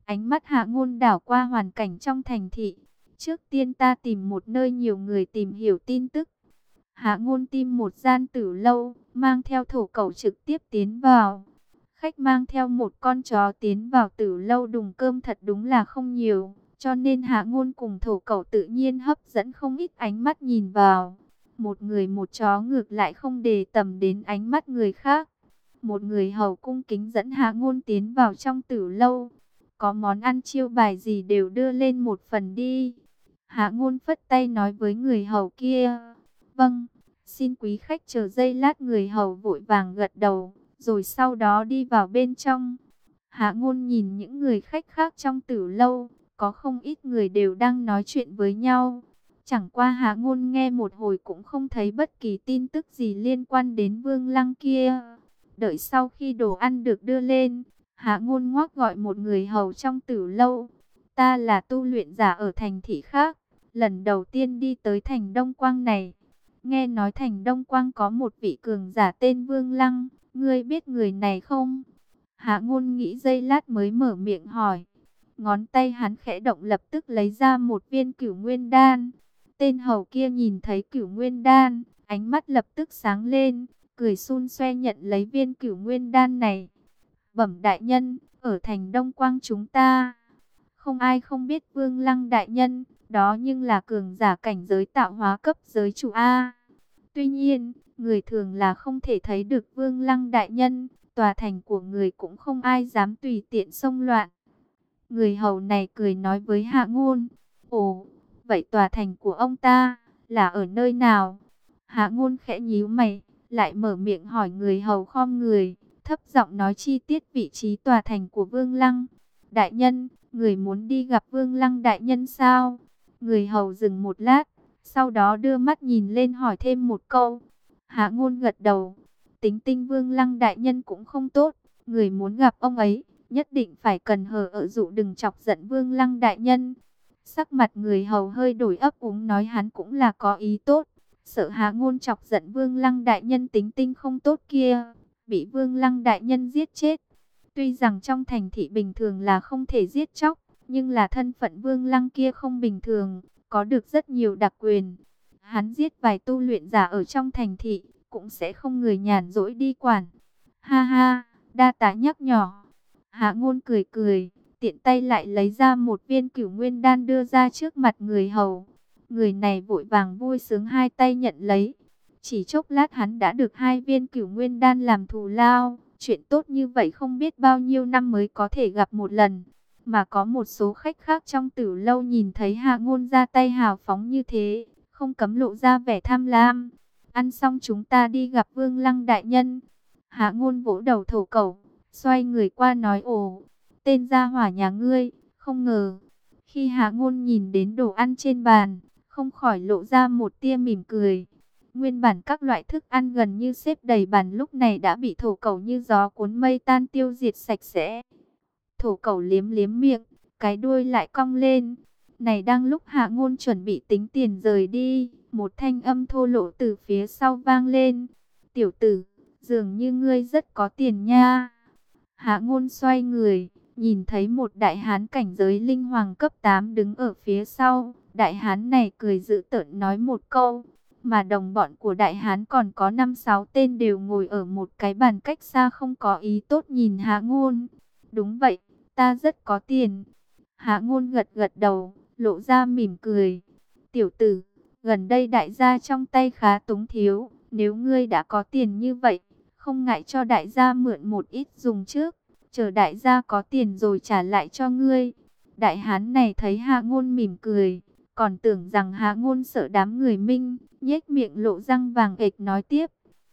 Ánh mắt Hạ Ngôn đảo qua hoàn cảnh trong thành thị. Trước tiên ta tìm một nơi nhiều người tìm hiểu tin tức. Hạ Ngôn tìm một gian tử lâu, mang theo thổ cẩu trực tiếp tiến vào. Khách mang theo một con chó tiến vào tử lâu đùng cơm thật đúng là không nhiều, cho nên Hạ Ngôn cùng thổ cẩu tự nhiên hấp dẫn không ít ánh mắt nhìn vào. Một người một chó ngược lại không để tầm đến ánh mắt người khác. Một người hầu cung kính dẫn Hạ Ngôn tiến vào trong tử lâu. Có món ăn chiêu bài gì đều đưa lên một phần đi. Hạ Ngôn phất tay nói với người hầu kia. Vâng, xin quý khách chờ giây lát. Người hầu vội vàng gật đầu, rồi sau đó đi vào bên trong. Hạ Ngôn nhìn những người khách khác trong tử lâu, có không ít người đều đang nói chuyện với nhau. Chẳng qua Hạ Ngôn nghe một hồi cũng không thấy bất kỳ tin tức gì liên quan đến Vương Lăng kia. Đợi sau khi đồ ăn được đưa lên, Hạ Ngôn ngoác gọi một người hầu trong tử lâu. Ta là tu luyện giả ở thành thị khác, lần đầu tiên đi tới thành Đông Quang này. Nghe nói thành Đông Quang có một vị cường giả tên Vương Lăng, ngươi biết người này không? Hạ Ngôn nghĩ giây lát mới mở miệng hỏi. Ngón tay hắn khẽ động lập tức lấy ra một viên Cửu Nguyên Đan. Tên hầu kia nhìn thấy Cửu Nguyên Đan, ánh mắt lập tức sáng lên, cười xun xoe nhận lấy viên Cửu Nguyên Đan này. Bẩm đại nhân, ở thành Đông Quang chúng ta, không ai không biết Vương Lăng đại nhân, đó nhưng là cường giả cảnh giới tạo hóa cấp giới chủ A. Tuy nhiên, người thường là không thể thấy được Vương Lăng đại nhân, tòa thành của người cũng không ai dám tùy tiện xông loạn. Người hầu này cười nói với Hạ Ngôn, ồ, vậy tòa thành của ông ta là ở nơi nào? Hạ Ngôn khẽ nhíu mày, lại mở miệng hỏi người hầu khom người, thấp giọng nói chi tiết vị trí tòa thành của Vương Lăng. Đại nhân, người muốn đi gặp Vương Lăng đại nhân sao? Người hầu dừng một lát, sau đó đưa mắt nhìn lên hỏi thêm một câu. Hạ Ngôn gật đầu, tính tình Vương Lăng đại nhân cũng không tốt, người muốn gặp ông ấy, nhất định phải cần hờ ở dụ đừng chọc giận Vương Lăng đại nhân. Sắc mặt người hầu hơi đổi ấp úng nói hắn cũng là có ý tốt, sợ Hạ Ngôn chọc giận Vương Lăng đại nhân tính tình không tốt kia, bị Vương Lăng đại nhân giết chết. Tuy rằng trong thành thị bình thường là không thể giết chóc, nhưng là thân phận Vương Lăng kia không bình thường, có được rất nhiều đặc quyền. Hắn giết vài tu luyện giả ở trong thành thị, cũng sẽ không người nhàn rỗi đi quản. Ha ha, đa tá nhắc nhỏ. Hạ Ngôn cười cười, tiện tay lại lấy ra một viên Cửu Nguyên Đan đưa ra trước mặt người hầu. Người này vội vàng vui sướng hai tay nhận lấy. Chỉ chốc lát hắn đã được 2 viên Cửu Nguyên Đan làm thù lao. Chuyện tốt như vậy không biết bao nhiêu năm mới có thể gặp một lần. Mà có một số khách khác trong tử lâu nhìn thấy Hạ Ngôn ra tay hào phóng như thế, không cấm lộ ra vẻ tham lam. Ăn xong chúng ta đi gặp Vương Lăng đại nhân. Hạ Ngôn vỗ đầu thổ cẩu, xoay người qua nói ồ, tên gia hỏa nhà ngươi, không ngờ. Khi Hạ Ngôn nhìn đến đồ ăn trên bàn, không khỏi lộ ra một tia mỉm cười. Nguyên bản các loại thức ăn gần như xếp đầy bàn lúc này đã bị thổ cẩu như gió cuốn mây tan tiêu diệt sạch sẽ. Thổ cẩu liếm liếm miệng, cái đuôi lại cong lên. Này đang lúc Hạ Ngôn chuẩn bị tính tiền rời đi, một thanh âm thô lỗ từ phía sau vang lên. Tiểu tử, dường như ngươi rất có tiền nha. Hạ Ngôn xoay người, nhìn thấy một đại hán cảnh giới linh hoàng cấp 8 đứng ở phía sau. Đại hán này cười dữ tợn nói một câu, mà đồng bọn của đại hán còn có 5-6 tên đều ngồi ở một cái bàn cách xa không có ý tốt nhìn Hạ Ngôn. Đúng vậy, ta rất có tiền. Hạ Ngôn gật gật đầu, lộ ra mỉm cười. Tiểu tử, gần đây đại gia trong tay khá túng thiếu, nếu ngươi đã có tiền như vậy, không ngại cho đại gia mượn một ít dùng trước, chờ đại gia có tiền rồi trả lại cho ngươi. Đại hán này thấy Hạ Ngôn mỉm cười, còn tưởng rằng Hạ Ngôn sợ đám người Minh, nhếch miệng lộ răng vàng ệch nói tiếp.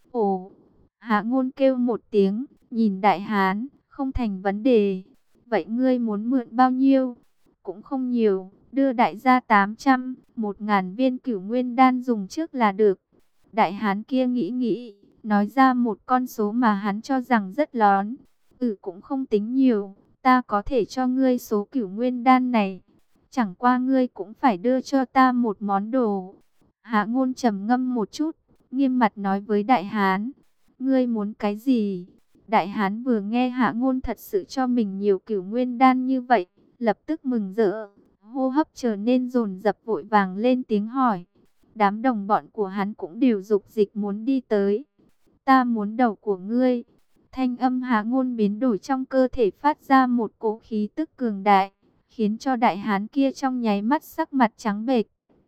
Ồ, Hạ Ngôn kêu một tiếng, nhìn đại hán, không thành vấn đề. Vậy ngươi muốn mượn bao nhiêu? Cũng không nhiều, đưa đại gia 800, 1000 viên Cửu Nguyên Đan dùng trước là được. Đại hán kia nghĩ nghĩ, nói ra một con số mà hắn cho rằng rất lớn. Cũng không tính nhiều, ta có thể cho ngươi số Cửu Nguyên Đan này. Chẳng qua ngươi cũng phải đưa cho ta một món đồ. Hạ Ngôn trầm ngâm một chút, nghiêm mặt nói với đại hán, ngươi muốn cái gì? Đại hán vừa nghe Hạ Ngôn thật sự cho mình nhiều Cửu Nguyên Đan như vậy, lập tức mừng rỡ, hô hấp trở nên dồn dập, vội vàng lên tiếng hỏi. Đám đồng bọn của hắn cũng đều dục dịch muốn đi tới. Ta muốn đầu của ngươi. Thanh âm Hạ Ngôn biến đổi, trong cơ thể phát ra một cỗ khí tức cường đại, khiến cho đại hán kia trong nháy mắt sắc mặt trắng bệch.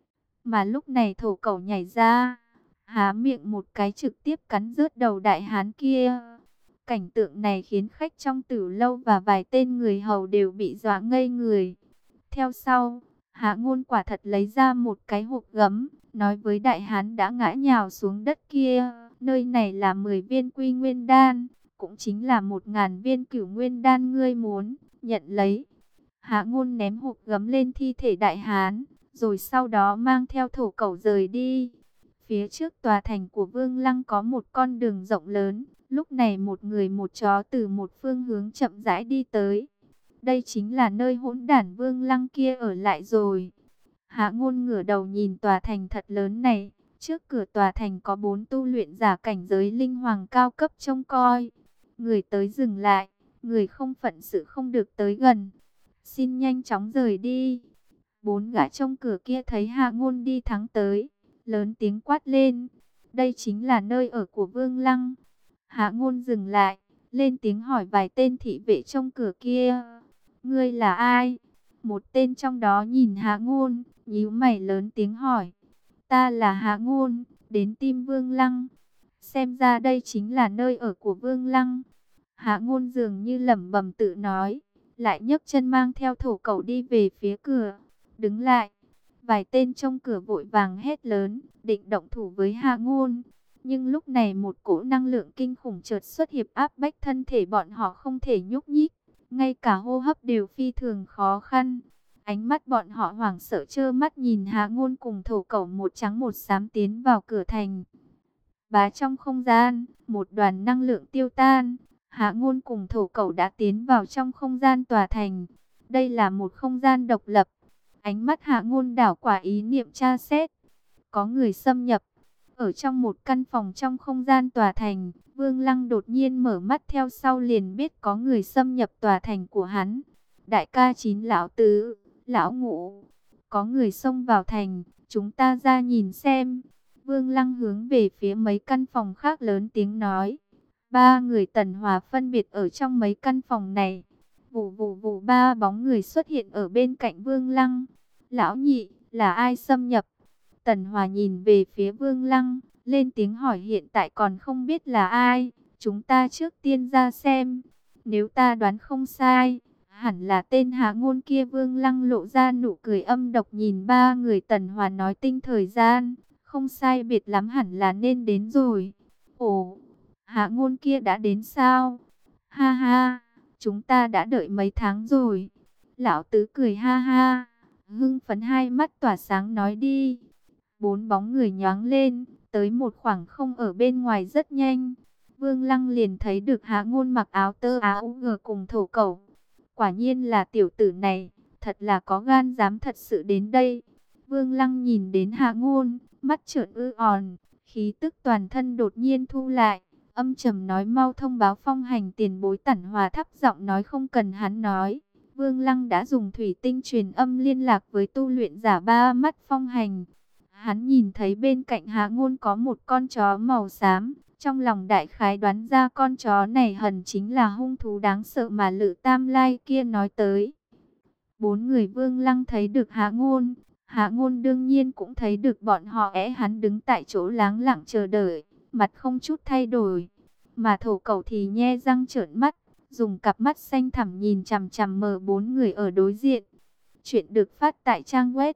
Mà lúc này thổ cẩu nhảy ra, há miệng một cái trực tiếp cắn rớt đầu đại hán kia. Cảnh tượng này khiến khách trong Tử Lâu và vài tên người hầu đều bị dọa ngây người. Theo sau, Hạ Ngôn quả thật lấy ra một cái hộp gấm, nói với đại hán đã ngã nhào xuống đất kia, nơi này là 10 viên Quy Nguyên đan, cũng chính là 1000 viên Cửu Nguyên đan, ngươi muốn nhận lấy. Hạ Ngôn ném hộp gấm lên thi thể đại hán, rồi sau đó mang theo thổ cẩu rời đi. Phía trước tòa thành của Vương Lăng có một con đường rộng lớn, lúc này một người một chó từ một phương hướng chậm rãi đi tới. Đây chính là nơi hỗn đản Vương Lăng kia ở lại rồi. Hạ Ngôn ngửa đầu nhìn tòa thành thật lớn này, trước cửa tòa thành có 4 tu luyện giả cảnh giới linh hoàng cao cấp trông coi. Người tới dừng lại, người không phận sự không được tới gần. Xin nhanh chóng rời đi. 4 gã trong cửa kia thấy Hạ Ngôn đi thẳng tới, lớn tiếng quát lên. Đây chính là nơi ở của Vương Lăng. Hạ Ngôn dừng lại, lên tiếng hỏi vài tên thị vệ trong cửa kia. Ngươi là ai? Một tên trong đó nhìn Hạ Ngôn, nhíu mày lớn tiếng hỏi. Ta là Hạ Ngôn, đến tìm Vương Lăng. Xem ra đây chính là nơi ở của Vương Lăng. Hạ Ngôn dường như lẩm bẩm tự nói, lại nhấc chân mang theo thổ cẩu đi về phía cửa. Đứng lại. Vài tên trong cửa vội vàng hét lớn, định động thủ với Hạ Ngôn. Nhưng lúc này một cỗ năng lượng kinh khủng chợt xuất hiện, áp bách thân thể bọn họ không thể nhúc nhích. Ngay cả hô hấp đều phi thường khó khăn. Ánh mắt bọn họ hoảng sợ trơ mắt nhìn Hạ Ngôn cùng thổ cẩu một trắng một xám tiến vào cửa thành. Bá trong không gian, một đoàn năng lượng tiêu tan. Hạ Ngôn cùng thổ cẩu đã tiến vào trong không gian tòa thành. Đây là một không gian độc lập. Ánh mắt Hạ Ngôn đảo qua ý niệm tra xét. Có người xâm nhập. Ở trong một căn phòng trong không gian tòa thành, Vương Lăng đột nhiên mở mắt, theo sau liền biết có người xâm nhập tòa thành của hắn. Đại ca Chín, lão tứ, lão Ngũ, có người xông vào thành, chúng ta ra nhìn xem. Vương Lăng hướng về phía mấy căn phòng khác lớn tiếng nói. 3 người Tần Hòa phân biệt ở trong mấy căn phòng này. Vù vù vù, 3 bóng người xuất hiện ở bên cạnh Vương Lăng. Lão Nhị, là ai xâm nhập? Tần Hòa nhìn về phía Vương Lăng, lên tiếng hỏi. Hiện tại còn không biết là ai, chúng ta trước tiên ra xem. Nếu ta đoán không sai, hẳn là tên Hạ Ngôn kia. Vương Lăng lộ ra nụ cười âm độc nhìn 3 người Tần Hòa nói, tinh thời gian, không sai biệt lắm hẳn là nên đến rồi. Ồ, Hạ Ngôn kia đã đến sao? Ha ha, chúng ta đã đợi mấy tháng rồi. Lão tứ cười ha ha, hưng phấn hai mắt tỏa sáng nói đi. 4 bóng người nhoáng lên, tới một khoảng không ở bên ngoài rất nhanh. Vương Lăng liền thấy được Hạ Ngôn mặc áo tơ áo gờ cùng thổ cẩu. Quả nhiên là tiểu tử này, thật là có gan dám thật sự đến đây. Vương Lăng nhìn đến Hạ Ngôn, mắt trợn ư òn, khí tức toàn thân đột nhiên thu lại, âm trầm nói, mau thông báo phong hành tiền bối. Tản Hòa thấp giọng nói, không cần hắn nói. Vương Lăng đã dùng thủy tinh truyền âm liên lạc với tu luyện giả 3 mắt phong hành. Hắn nhìn thấy bên cạnh Hạ Ngôn có một con chó màu xám, trong lòng đại khái đoán ra con chó này hẳn chính là hung thú đáng sợ mà Lữ Tam Lai kia nói tới. 4 người Vương Lăng thấy được Hạ Ngôn, Hạ Ngôn đương nhiên cũng thấy được bọn họ. Hắn đứng tại chỗ lắng lặng chờ đợi, mặt không chút thay đổi, mà thổ cẩu thì nhe răng trợn mắt, dùng cặp mắt xanh thẳm nhìn chằm chằm M4 người ở đối diện. Chuyện được phát tại trang web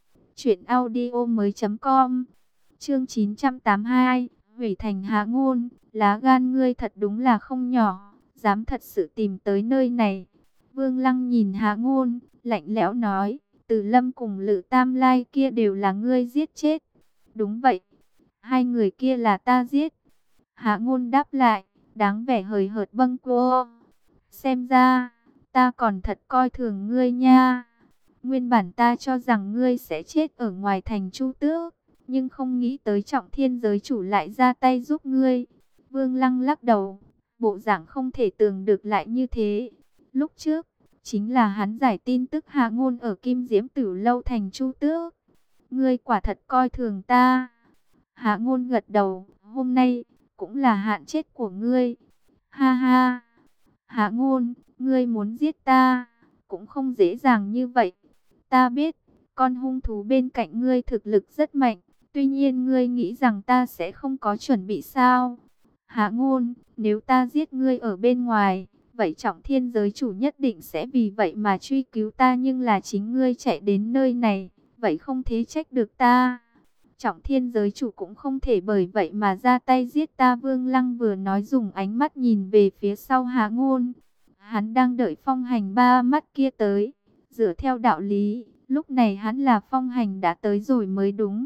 truyệnaudiomoi.com. Chương 982, hủy thành. Hạ Ngôn, lá gan ngươi thật đúng là không nhỏ, dám thật sự tìm tới nơi này. Vương Lăng nhìn Hạ Ngôn, lạnh lẽo nói, Từ Lâm cùng Lữ Tam Lai kia đều là ngươi giết chết. Đúng vậy, 2 người kia là ta giết. Hạ Ngôn đáp lại, đáng vẻ hời hợt bâng quơ. Xem ra, ta còn thật coi thường ngươi nha. Nguyên bản ta cho rằng ngươi sẽ chết ở ngoài thành Chu Tước, nhưng không nghĩ tới Trọng Thiên giới chủ lại ra tay giúp ngươi. Vương Lăng lắc đầu, bộ dạng không thể tưởng được lại như thế. Lúc trước, chính là hắn giải tin tức Hạ Ngôn ở Kim Diễm Tử Lâu thành Chu Tước. Ngươi quả thật coi thường ta. Hạ Ngôn gật đầu, hôm nay cũng là hạn chết của ngươi. Ha ha. Hạ Ngôn, ngươi muốn giết ta, cũng không dễ dàng như vậy. Ta biết, con hung thú bên cạnh ngươi thực lực rất mạnh, tuy nhiên ngươi nghĩ rằng ta sẽ không có chuẩn bị sao? Hạ Ngôn, nếu ta giết ngươi ở bên ngoài, vậy Trọng Thiên giới chủ nhất định sẽ vì vậy mà truy cứu ta, nhưng là chính ngươi chạy đến nơi này, vậy không thể trách được ta. Trọng Thiên giới chủ cũng không thể bởi vậy mà ra tay giết ta. Vương Lăng vừa nói dùng ánh mắt nhìn về phía sau Hạ Ngôn. Hắn đang đợi Phong Hành ba mắt kia tới. Dựa theo đạo lý, lúc này hắn là Phong Hành đã tới rồi mới đúng.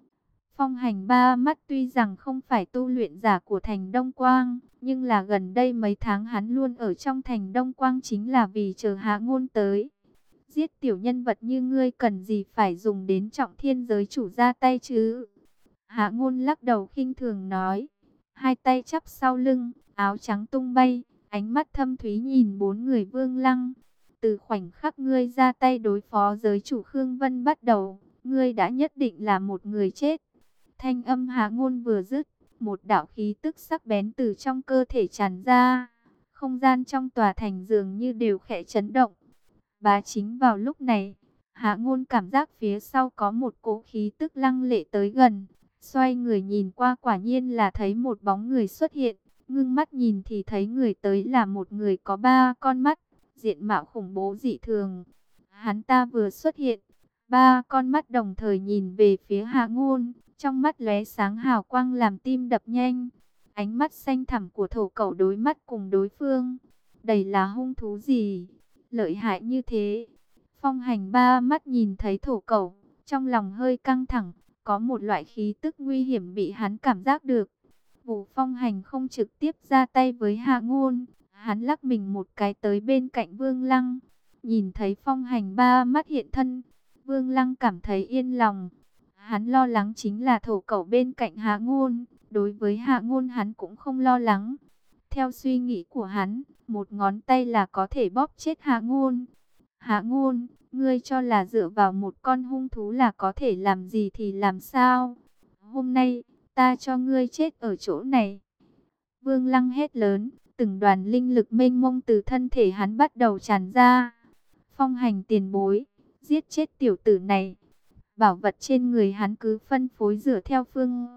Phong Hành ba mắt tuy rằng không phải tu luyện giả của thành Đông Quang, nhưng là gần đây mấy tháng hắn luôn ở trong thành Đông Quang chính là vì chờ Hạ Ngôn tới. Giết tiểu nhân vật như ngươi cần gì phải dùng đến Trọng Thiên giới chủ ra tay chứ? Hạ Ngôn lắc đầu khinh thường nói, hai tay chắp sau lưng, áo trắng tung bay, ánh mắt thâm thúy nhìn bốn người Vương Lăng. Từ khoảnh khắc ngươi ra tay đối phó giới chủ Khương Vân bắt đầu, ngươi đã nhất định là một người chết. Thanh âm Hạ Ngôn vừa dứt, một đạo khí tức sắc bén từ trong cơ thể tràn ra. Không gian trong tòa thành dường như đều khẽ chấn động. Bá chính vào lúc này, Hạ Ngôn cảm giác phía sau có một cỗ khí tức lăng lệ tới gần. Xoay người nhìn qua quả nhiên là thấy một bóng người xuất hiện. Ngưng mắt nhìn thì thấy người tới là một người có ba con mắt, diện mạo khủng bố dị thường. Hắn ta vừa xuất hiện, ba con mắt đồng thời nhìn về phía Hạ Ngôn. Trong mắt lóe sáng hào quang làm tim đập nhanh. Ánh mắt xanh thẳm của thổ cẩu đối mắt cùng đối phương. Đây là hung thú gì? Lợi hại như thế. Phong Hành ba mắt nhìn thấy thổ cẩu, trong lòng hơi căng thẳng, có một loại khí tức nguy hiểm bị hắn cảm giác được. Vũ Phong Hành không trực tiếp ra tay với Hạ Ngôn, hắn lắc mình một cái tới bên cạnh Vương Lăng. Nhìn thấy Phong Hành ba mắt hiện thân, Vương Lăng cảm thấy yên lòng. Hắn lo lắng chính là thổ cẩu bên cạnh Hạ Ngôn, đối với Hạ Ngôn hắn cũng không lo lắng. Theo suy nghĩ của hắn, một ngón tay là có thể bóp chết Hạ Ngôn. Hạ Ngôn, ngươi cho là dựa vào một con hung thú là có thể làm gì thì làm sao? Hôm nay, ta cho ngươi chết ở chỗ này. Vương Lăng hét lớn, từng đoàn linh lực mênh mông từ thân thể hắn bắt đầu tràn ra. Phong Hành tiền bối, giết chết tiểu tử này. Bảo vật trên người hắn cứ phân phối dựa theo phương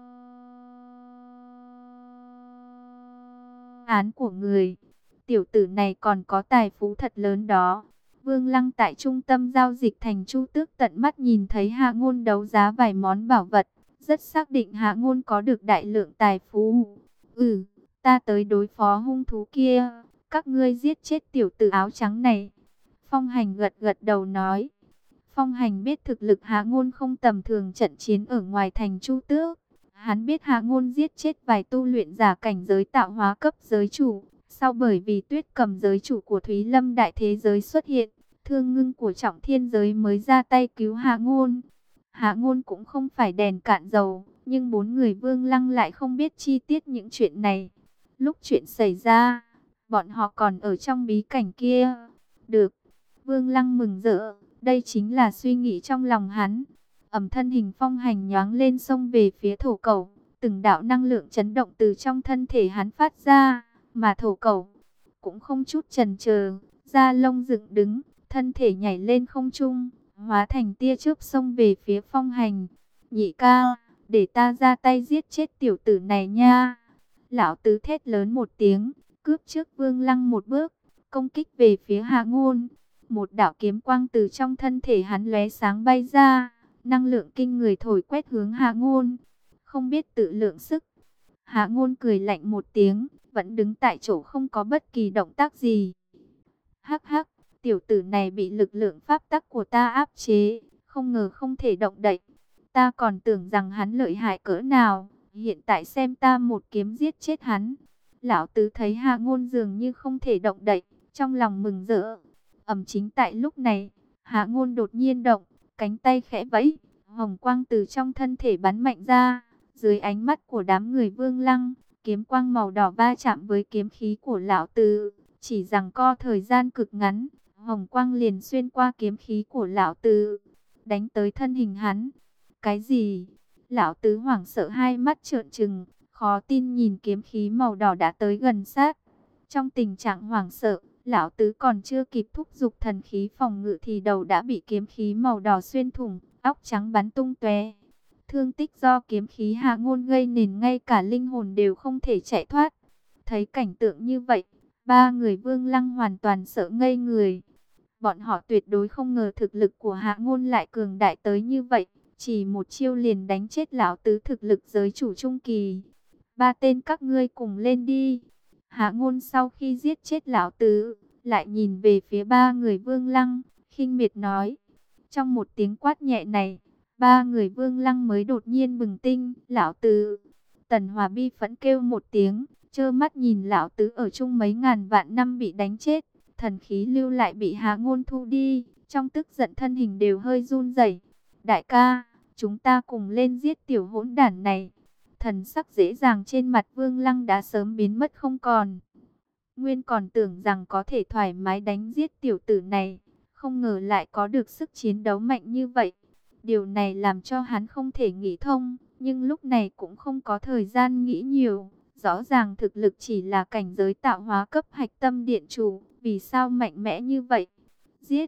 án của người. Tiểu tử này còn có tài phú thật lớn đó. Vương Lăng tại trung tâm giao dịch thành Chu Tước tận mắt nhìn thấy Hạ Ngôn đấu giá vài món bảo vật, rất xác định Hạ Ngôn có được đại lượng tài phú. Ta tới đối phó hung thú kia, các ngươi giết chết tiểu tử áo trắng này. Phong Hành gật gật đầu nói. Phong Hành biết thực lực Hạ Ngôn không tầm thường, trận chiến ở ngoài thành Chu Tước. Hắn biết Hạ Ngôn giết chết vài tu luyện giả cảnh giới tạo hóa cấp giới chủ. Sau bởi vì Tuyết Cầm giới chủ của Thúy Lâm đại thế giới xuất hiện, Thương Ngưng của Trọng Thiên giới mới ra tay cứu Hạ Ngôn. Hạ Ngôn cũng không phải đèn cạn dầu, nhưng bốn người Vương Lăng lại không biết chi tiết những chuyện này. Lúc chuyện xảy ra, bọn họ còn ở trong bí cảnh kia. Được, Vương Lăng mừng rỡ, đây chính là suy nghĩ trong lòng hắn. Thân hình Phong Hành nhoáng lên xông về phía thổ cẩu, từng đạo năng lượng chấn động từ trong thân thể hắn phát ra, mà thổ cẩu cũng không chút chần chờ, da lông dựng đứng, thân thể nhảy lên không trung, hóa thành tia chớp xông về phía Phong Hành. Nhị ca, để ta ra tay giết chết tiểu tử này nha. Lão tứ thét lớn một tiếng, cướp trước Vương Lăng một bước, công kích về phía Hạ Ngôn. Một đạo kiếm quang từ trong thân thể hắn lóe sáng bay ra, năng lượng kinh người thổi quét hướng Hạ Ngôn. Không biết tự lượng sức, Hạ Ngôn cười lạnh một tiếng, vẫn đứng tại chỗ không có bất kỳ động tác gì. Hắc hắc, tiểu tử này bị lực lượng pháp tắc của ta áp chế, không ngờ không thể động đậy. Ta còn tưởng rằng hắn lợi hại cỡ nào, hiện tại xem ta một kiếm giết chết hắn. Lão tứ thấy Hạ Ngôn dường như không thể động đậy, trong lòng mừng rỡ. Chính tại lúc này, Hạ Ngôn đột nhiên động, cánh tay khẽ vẫy, hồng quang từ trong thân thể bắn mạnh ra. Dưới ánh mắt của đám người Vương Lăng, kiếm quang màu đỏ va chạm với kiếm khí của lão tứ, chỉ giằng co thời gian cực ngắn, hồng quang liền xuyên qua kiếm khí của lão tứ, đánh tới thân hình hắn. Cái gì? Lão tứ hoảng sợ, hai mắt trợn trừng, khó tin nhìn kiếm khí màu đỏ đã tới gần sát. Trong tình trạng hoảng sợ, lão tứ còn chưa kịp thúc giục thần khí phòng ngự thì đầu đã bị kiếm khí màu đỏ xuyên thủng, óc trắng bắn tung tóe. Thương tích do kiếm khí Hạ Ngôn gây nên ngay cả linh hồn đều không thể chạy thoát. Thấy cảnh tượng như vậy, ba người Vương Lăng hoàn toàn sợ ngây người. Bọn họ tuyệt đối không ngờ thực lực của Hạ Ngôn lại cường đại tới như vậy. Chỉ một chiêu liền đánh chết lão tứ thực lực giới chủ trung kỳ. Ba tên các ngươi cùng lên đi. Hạ Ngôn sau khi giết chết lão tứ, lại nhìn về phía ba người Vương Lăng, khinh miệt nói. Trong một tiếng quát nhẹ này, ba người Vương Lăng mới đột nhiên bừng tinh. Lão tứ! Tần Hòa bi phẫn kêu một tiếng, trơ mắt nhìn lão tứ ở chung mấy ngàn vạn năm bị đánh chết. Thần khí lưu lại bị Hạ Ngôn thu đi, trong tức giận thân hình đều hơi run rẩy. Đại ca, chúng ta cùng lên giết tiểu hỗn đản này. Thần sắc dễ dàng trên mặt Vương Lăng đã sớm biến mất không còn. Nguyên còn tưởng rằng có thể thoải mái đánh giết tiểu tử này, không ngờ lại có được sức chiến đấu mạnh như vậy. Điều này làm cho hắn không thể nghĩ thông, nhưng lúc này cũng không có thời gian nghĩ nhiều. Rõ ràng thực lực chỉ là cảnh giới tạo hóa cấp hạch tâm điện chủ, vì sao mạnh mẽ như vậy? Giết!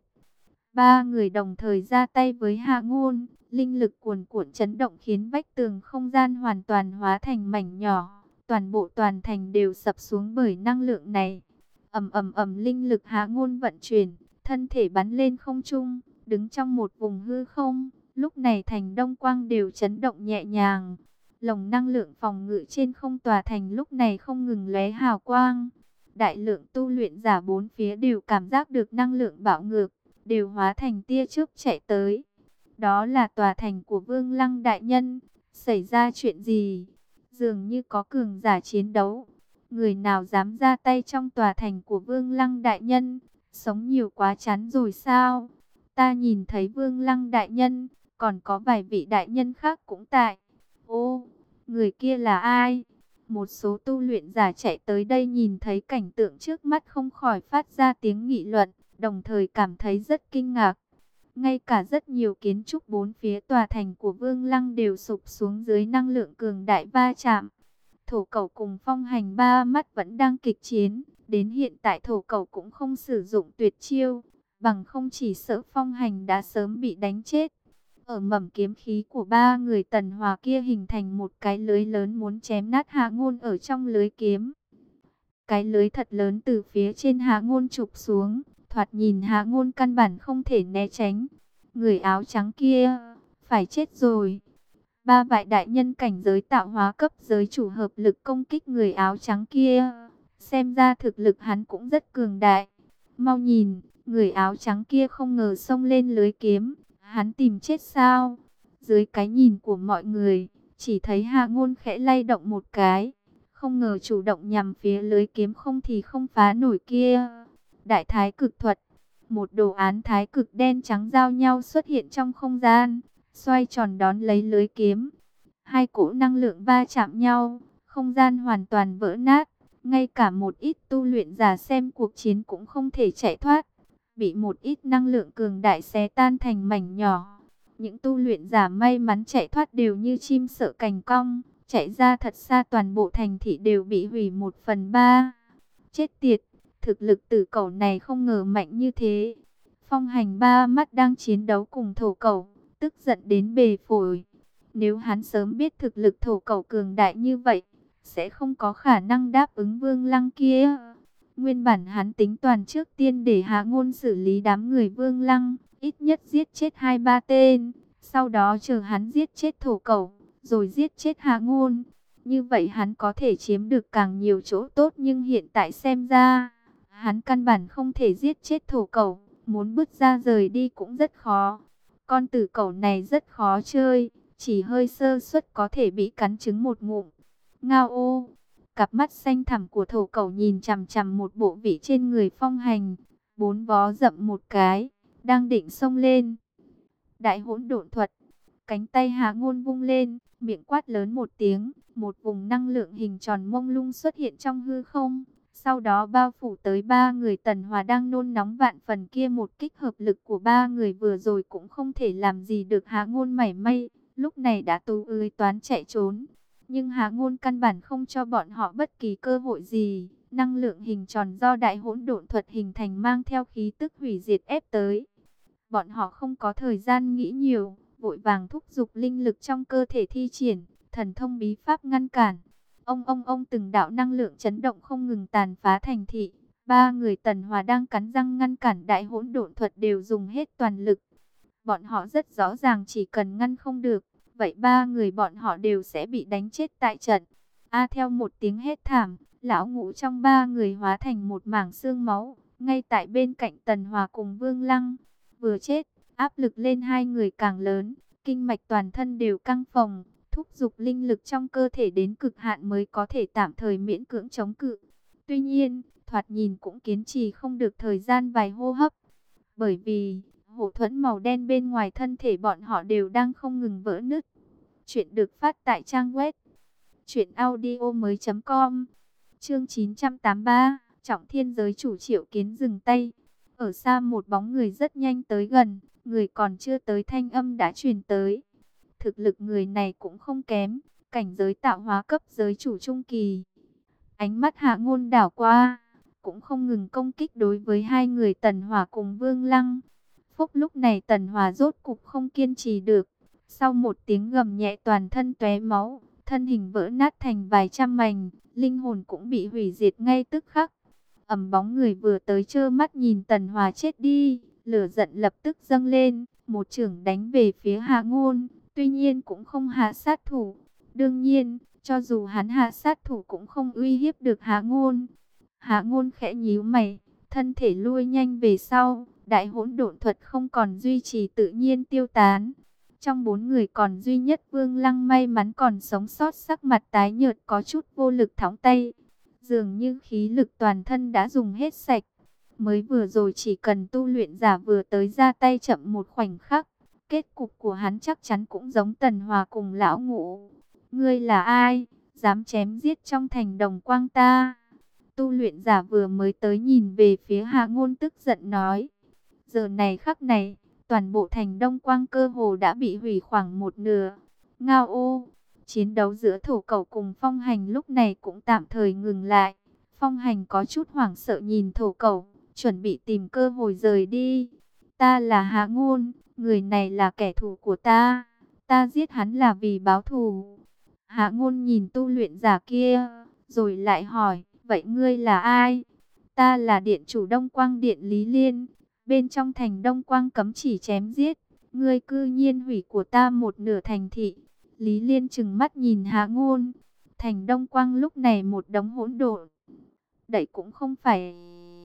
Ba người đồng thời ra tay với Hạ Ngôn, linh lực cuồn cuộn chấn động khiến vách tường không gian hoàn toàn hóa thành mảnh nhỏ. Toàn bộ toàn thành đều sập xuống bởi năng lượng này. Ầm ầm ầm, linh lực Hạ Ngôn vận chuyển, thân thể bắn lên không trung, đứng trong một vùng hư không. Lúc này thành Đông Quang đều chấn động nhẹ nhàng. Lồng năng lượng phòng ngự trên không tòa thành lúc này không ngừng lóe hào quang. Đại lượng tu luyện giả bốn phía đều cảm giác được năng lượng bạo ngược, đều hóa thành tia chớp chạy tới. Đó là tòa thành của Vương Lăng đại nhân. Xảy ra chuyện gì? Dường như có cường giả chiến đấu. Người nào dám ra tay trong tòa thành của Vương Lăng đại nhân? Sống nhiều quá chán rồi sao? Ta nhìn thấy Vương Lăng đại nhân, còn có vài vị đại nhân khác cũng tại. Ô, người kia là ai? Một số tu luyện giả chạy tới đây nhìn thấy cảnh tượng trước mắt không khỏi phát ra tiếng nghị luận, đồng thời cảm thấy rất kinh ngạc. Ngay cả rất nhiều kiến trúc bốn phía tòa thành của Vương Lăng đều sụp xuống dưới năng lượng cường đại va chạm. Thổ Cẩu cùng Phong Hành ba mắt vẫn đang kịch chiến, đến hiện tại Thổ Cẩu cũng không sử dụng tuyệt chiêu, bằng không chỉ sợ Phong Hành đã sớm bị đánh chết. Ở mầm kiếm khí của ba người Tần Hòa kia hình thành một cái lưới lớn muốn chém nát Hạ Ngôn ở trong lưới kiếm. Cái lưới thật lớn từ phía trên Hạ Ngôn chụp xuống, thoạt nhìn Hạ Ngôn căn bản không thể né tránh. Người áo trắng kia, phải chết rồi. Ba vại đại nhân cảnh giới tạo hóa cấp giới chủ hợp lực công kích người áo trắng kia. Xem ra thực lực hắn cũng rất cường đại. Mau nhìn, người áo trắng kia không ngờ xông lên lưới kiếm. Hắn tìm chết sao? Dưới cái nhìn của mọi người, chỉ thấy Hạ Ngôn khẽ lay động một cái. Không ngờ chủ động nhằm phía lưới kiếm không thì không phá nổi kia. Đại thái cực thuật. Một đồ án thái cực đen trắng giao nhau xuất hiện trong không gian, xoay tròn đón lấy lưới kiếm. Hai cỗ năng lượng va chạm nhau, không gian hoàn toàn vỡ nát. Ngay cả một ít tu luyện giả xem cuộc chiến cũng không thể chạy thoát, bị một ít năng lượng cường đại xé tan thành mảnh nhỏ. Những tu luyện giả may mắn chạy thoát đều như chim sợ cành cong, chạy ra thật xa, toàn bộ thành thị đều bị hủy 1/3. Chết tiệt, thực lực Tử Cẩu này không ngờ mạnh như thế. Phong Hành ba mắt đang chiến đấu cùng Thổ Cẩu, tức giận đến bề phổi. Nếu hắn sớm biết thực lực Thổ Cẩu cường đại như vậy, sẽ không có khả năng đáp ứng Vương Lăng kia. Nguyên bản hắn tính toàn trước tiên để Hạ Ngôn xử lý đám người Vương Lăng, ít nhất giết chết 2-3 tên, sau đó chờ hắn giết chết Thổ Cẩu, rồi giết chết Hạ Ngôn. Như vậy hắn có thể chiếm được càng nhiều chỗ tốt, nhưng hiện tại xem ra, hắn căn bản không thể giết chết Thổ Cẩu, muốn bước ra rời đi cũng rất khó. Con Tử Cẩu này rất khó chơi, chỉ hơi sơ suất có thể bị cắn trứng một ngụm. Ngao ô! Cặp mắt xanh thẳm của Thổ Cẩu nhìn chằm chằm một bộ vị trên người Phong Hành, bốn vó dậm một cái, đang định xông lên. Đại hỗn độn thuật, cánh tay Hạ Ngôn vung lên, miệng quát lớn một tiếng, một vùng năng lượng hình tròn mông lung xuất hiện trong hư không, sau đó bao phủ tới ba người Tần Hòa đang nôn nóng vạn phần kia. Một kích hợp lực của ba người vừa rồi cũng không thể làm gì được Hạ Ngôn mảy may, lúc này đã tú ới toán chạy trốn. Nhưng Hạ Ngôn căn bản không cho bọn họ bất kỳ cơ hội gì. Năng lượng hình tròn do đại hỗn độn thuật hình thành mang theo khí tức hủy diệt ép tới. Bọn họ không có thời gian nghĩ nhiều, vội vàng thúc giục linh lực trong cơ thể thi triển thần thông bí pháp ngăn cản. Ông từng đạo năng lượng chấn động không ngừng tàn phá thành thị. Ba người Tần Hòa đang cắn răng ngăn cản đại hỗn độn thuật đều dùng hết toàn lực. Bọn họ rất rõ ràng chỉ cần ngăn không được, vậy ba người bọn họ đều sẽ bị đánh chết tại trận. Theo một tiếng hét thảm, lão ngũ trong ba người hóa thành một mảng xương máu, ngay tại bên cạnh Tần Hòa cùng Vương Lăng. Vừa chết, áp lực lên hai người càng lớn, kinh mạch toàn thân đều căng phồng, thúc giục linh lực trong cơ thể đến cực hạn mới có thể tạm thời miễn cưỡng chống cự. Tuy nhiên, thoạt nhìn cũng kiên trì không được thời gian vài hô hấp, bởi vì hổ thuẫn màu đen bên ngoài thân thể bọn họ đều đang không ngừng vỡ nứt. Chuyện được phát tại trang web truyệnaudiomoi.com. Chương 983, Trọng Thiên giới chủ Triệu Kiến dừng tay. Ở xa một bóng người rất nhanh tới gần, người còn chưa tới thanh âm đã truyền tới. Thực lực người này cũng không kém, cảnh giới tạo hóa cấp giới chủ trung kỳ. Ánh mắt Hạ Ngôn đảo qua, cũng không ngừng công kích đối với hai người Tần Hòa cùng Vương Lăng. Phúc, lúc này Tần Hòa rốt cục không kiên trì được, sau một tiếng gầm nhẹ toàn thân tóe máu, thân hình vỡ nát thành vài trăm mảnh, linh hồn cũng bị hủy diệt ngay tức khắc. Bóng người vừa tới trơ mắt nhìn Tần Hòa chết đi, lửa giận lập tức dâng lên, một chưởng đánh về phía Hạ Ngôn, tuy nhiên cũng không hạ sát thủ. Đương nhiên, cho dù hắn hạ sát thủ cũng không uy hiếp được Hạ Ngôn. Hạ Ngôn khẽ nhíu mày, thân thể lui nhanh về sau, đại hỗn độn thuật không còn duy trì tự nhiên tiêu tán. Trong bốn người còn duy nhất Vương Lăng may mắn còn sống sót, sắc mặt tái nhợt có chút vô lực thõng tay. Dường như khí lực toàn thân đã dùng hết sạch. Mới vừa rồi chỉ cần tu luyện giả vừa tới ra tay chậm một khoảnh khắc, kết cục của hắn chắc chắn cũng giống Tần Hòa cùng lão ngũ. Ngươi là ai, dám chém giết trong thành Đồng Quang ta? Tu luyện giả vừa mới tới nhìn về phía Hạ Ngôn tức giận nói. Giờ này khắc này, toàn bộ thành Đông Quang cơ hồ đã bị hủy khoảng một nửa. Ngao ô! Chiến đấu giữa Thổ Cẩu cùng Phong Hành lúc này cũng tạm thời ngừng lại. Phong Hành có chút hoảng sợ nhìn Thổ Cẩu, chuẩn bị tìm cơ hội rời đi. Ta là Hạ Ngôn, người này là kẻ thù của ta. Ta giết hắn là vì báo thù. Hạ Ngôn nhìn tu luyện giả kia, rồi lại hỏi, vậy ngươi là ai? Ta là điện chủ Đông Quang Điện Lý Liên. Bên trong thành Đông Quang cấm chỉ chém giết. Ngươi cư nhiên hủy của ta một nửa thành thị. Lý Liên trừng mắt nhìn Hạ Ngôn. Thành Đông Quang lúc này một đống hỗn độn. Đẩy cũng không phải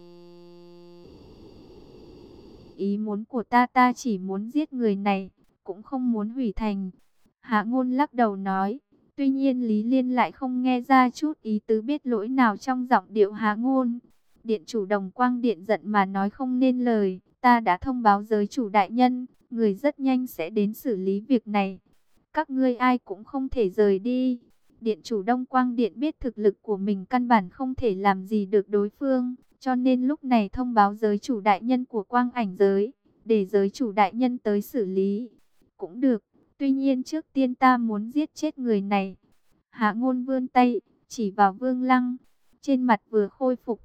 ý muốn của ta, ta chỉ muốn giết người này, cũng không muốn hủy thành. Hạ Ngôn lắc đầu nói. Tuy nhiên Lý Liên lại không nghe ra chút ý tứ biết lỗi nào trong giọng điệu Hạ Ngôn. Điện chủ Đồng Quang Điện giận mà nói không nên lời. Ta đã thông báo giới chủ đại nhân, người rất nhanh sẽ đến xử lý việc này. Các ngươi ai cũng không thể rời đi. Điện chủ Đông Quang Điện biết thực lực của mình căn bản không thể làm gì được đối phương, cho nên lúc này thông báo giới chủ đại nhân của Quang Ảnh giới, để giới chủ đại nhân tới xử lý. Cũng được, tuy nhiên trước tiên ta muốn giết chết người này. Hạ Ngôn vươn tay, chỉ vào Vương Lăng, trên mặt vừa khôi phục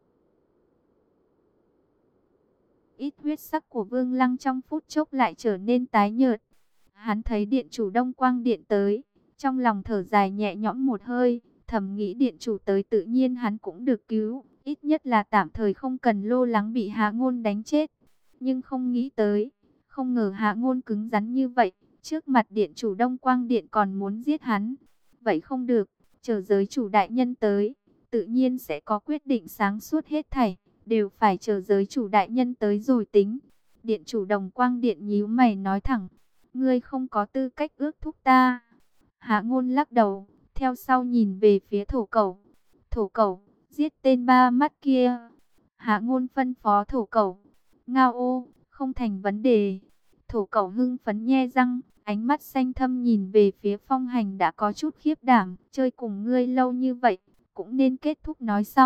ít huyết sắc của Vương Lăng trong phút chốc lại trở nên tái nhợt. Hắn thấy điện chủ Đông Quang Điện tới, trong lòng thở dài nhẹ nhõm một hơi, thầm nghĩ điện chủ tới tự nhiên hắn cũng được cứu, ít nhất là tạm thời không cần lo lắng bị Hạ Ngôn đánh chết. Nhưng không nghĩ tới, không ngờ Hạ Ngôn cứng rắn như vậy, trước mặt điện chủ Đông Quang Điện còn muốn giết hắn. Vậy không được, chờ giới chủ đại nhân tới, tự nhiên sẽ có quyết định sáng suốt hết thảy, đều phải chờ giới chủ đại nhân tới rồi tính. Điện chủ Đồng Quang Điện nhíu mày nói thẳng, ngươi không có tư cách ước thúc ta. Hạ Ngôn lắc đầu, theo sau nhìn về phía Thổ Cẩu. Thổ Cẩu, giết tên ba mắt kia. Hạ Ngôn phân phó Thổ Cẩu. Ngao ô, không thành vấn đề. Thổ Cẩu hưng phấn nhe răng, ánh mắt xanh thâm nhìn về phía Phong Hành đã có chút khiếp đảm. Chơi cùng ngươi lâu như vậy, cũng nên kết thúc nói xong.